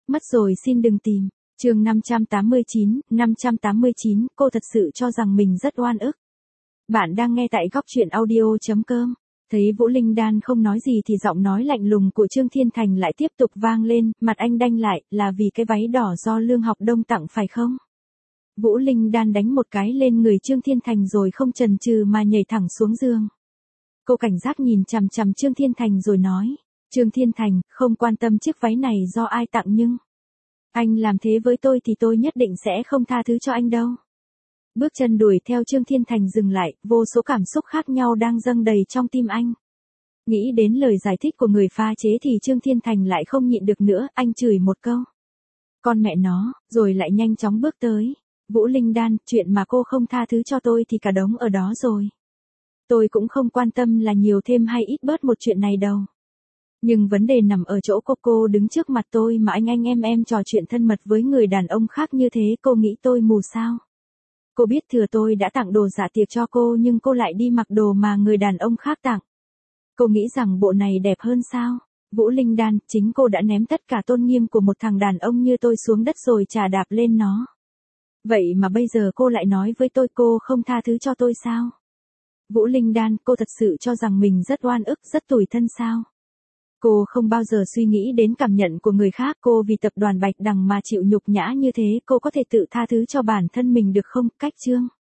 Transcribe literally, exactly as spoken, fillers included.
Mất rồi xin đừng tìm. Chương năm trăm tám mươi chín, năm trăm tám mươi chín, cô thật sự cho rằng mình rất oan ức. Bạn đang nghe tại góc truyện audio chấm com. Thấy Vũ Linh Đan không nói gì thì giọng nói lạnh lùng của Trương Thiên Thành lại tiếp tục vang lên, mặt anh đanh lại, là vì cái váy đỏ do Lương Học Đông tặng phải không? Vũ Linh Đan đánh một cái lên người Trương Thiên Thành rồi không chần chừ mà nhảy thẳng xuống giường. Cô cảnh giác nhìn chằm chằm Trương Thiên Thành rồi nói, Trương Thiên Thành, không quan tâm chiếc váy này do ai tặng nhưng anh làm thế với tôi thì tôi nhất định sẽ không tha thứ cho anh đâu. Bước chân đuổi theo Trương Thiên Thành dừng lại, vô số cảm xúc khác nhau đang dâng đầy trong tim anh. Nghĩ đến lời giải thích của người pha chế thì Trương Thiên Thành lại không nhịn được nữa, anh chửi một câu. Con mẹ nó, rồi lại nhanh chóng bước tới. Vũ Linh Đan, chuyện mà cô không tha thứ cho tôi thì cả đống ở đó rồi. Tôi cũng không quan tâm là nhiều thêm hay ít bớt một chuyện này đâu. Nhưng vấn đề nằm ở chỗ cô cô đứng trước mặt tôi mà anh anh em em trò chuyện thân mật với người đàn ông khác như thế, cô nghĩ tôi mù sao? Cô biết thừa tôi đã tặng đồ dạ tiệc cho cô nhưng cô lại đi mặc đồ mà người đàn ông khác tặng. Cô nghĩ rằng bộ này đẹp hơn sao? Vũ Linh Đan, chính cô đã ném tất cả tôn nghiêm của một thằng đàn ông như tôi xuống đất rồi chà đạp lên nó. Vậy mà bây giờ cô lại nói với tôi cô không tha thứ cho tôi sao? Vũ Linh Đan, cô thật sự cho rằng mình rất oan ức, rất tủi thân sao? Cô không bao giờ suy nghĩ đến cảm nhận của người khác, cô vì tập đoàn Bạch Đằng mà chịu nhục nhã như thế, cô có thể tự tha thứ cho bản thân mình được không? Cách chương